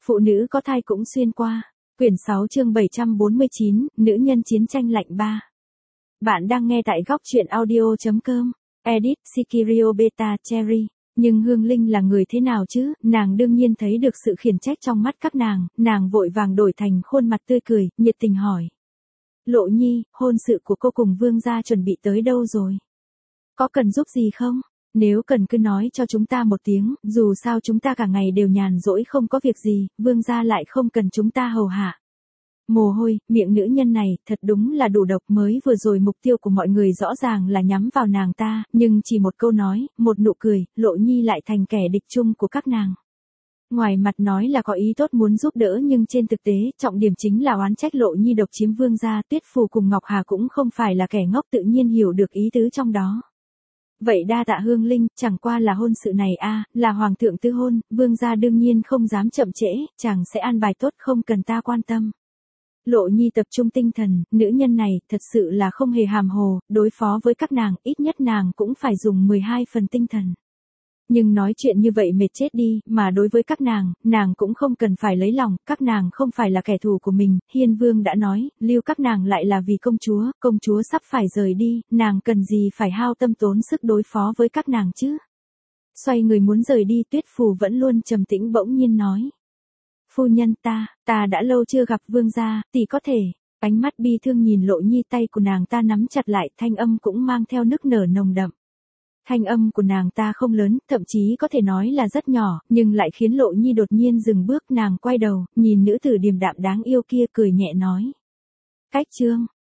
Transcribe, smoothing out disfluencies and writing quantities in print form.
Phụ nữ có thai cũng xuyên qua. Quyển 6 chương 749, Nữ nhân chiến tranh lạnh 3. Bạn đang nghe tại góc truyện audio.com. Edit, Sikirio Beta Cherry. Nhưng Hương Linh là người thế nào chứ, nàng đương nhiên thấy được sự khiển trách trong mắt các nàng vội vàng đổi thành khuôn mặt tươi cười, nhiệt tình hỏi. Lộ Nhi, hôn sự của cô cùng Vương gia chuẩn bị tới đâu rồi? Có cần giúp gì không? Nếu cần cứ nói cho chúng ta một tiếng, dù sao chúng ta cả ngày đều nhàn rỗi không có việc gì, Vương gia lại không cần chúng ta hầu hạ. Mồ hôi, miệng nữ nhân này, thật đúng là đủ độc. Mới vừa rồi mục tiêu của mọi người rõ ràng là nhắm vào nàng ta, nhưng chỉ một câu nói, một nụ cười, Lộ Nhi lại thành kẻ địch chung của các nàng. Ngoài mặt nói là có ý tốt muốn giúp đỡ nhưng trên thực tế, trọng điểm chính là oán trách Lộ Nhi độc chiếm Vương gia. Tuyết Phù cùng Ngọc Hà cũng không phải là kẻ ngốc, tự nhiên hiểu được ý tứ trong đó. Vậy đa tạ Hương Linh, chẳng qua là hôn sự này là hoàng thượng tư hôn, Vương gia đương nhiên không dám chậm trễ, chàng sẽ an bài tốt không cần ta quan tâm. Lộ Nhi tập trung tinh thần, nữ nhân này thật sự là không hề hàm hồ, đối phó với các nàng, ít nhất nàng cũng phải dùng 12 phần tinh thần. Nhưng nói chuyện như vậy mệt chết đi, mà đối với các nàng cũng không cần phải lấy lòng, các nàng không phải là kẻ thù của mình, Hiên Vương đã nói, lưu các nàng lại là vì công chúa sắp phải rời đi, nàng cần gì phải hao tâm tốn sức đối phó với các nàng chứ. Xoay người muốn rời đi, Tuyết Phù vẫn luôn trầm tĩnh bỗng nhiên nói. Phu nhân ta đã lâu chưa gặp Vương gia, tỷ có thể. Ánh mắt bi thương nhìn Lộ Nhi, tay của nàng ta nắm chặt lại, thanh âm cũng mang theo nức nở nồng đậm. Thanh âm của nàng ta không lớn, thậm chí có thể nói là rất nhỏ, nhưng lại khiến Lộ Nhi đột nhiên dừng bước. Nàng quay đầu, nhìn nữ tử điềm đạm đáng yêu kia, cười nhẹ nói. Cách chương,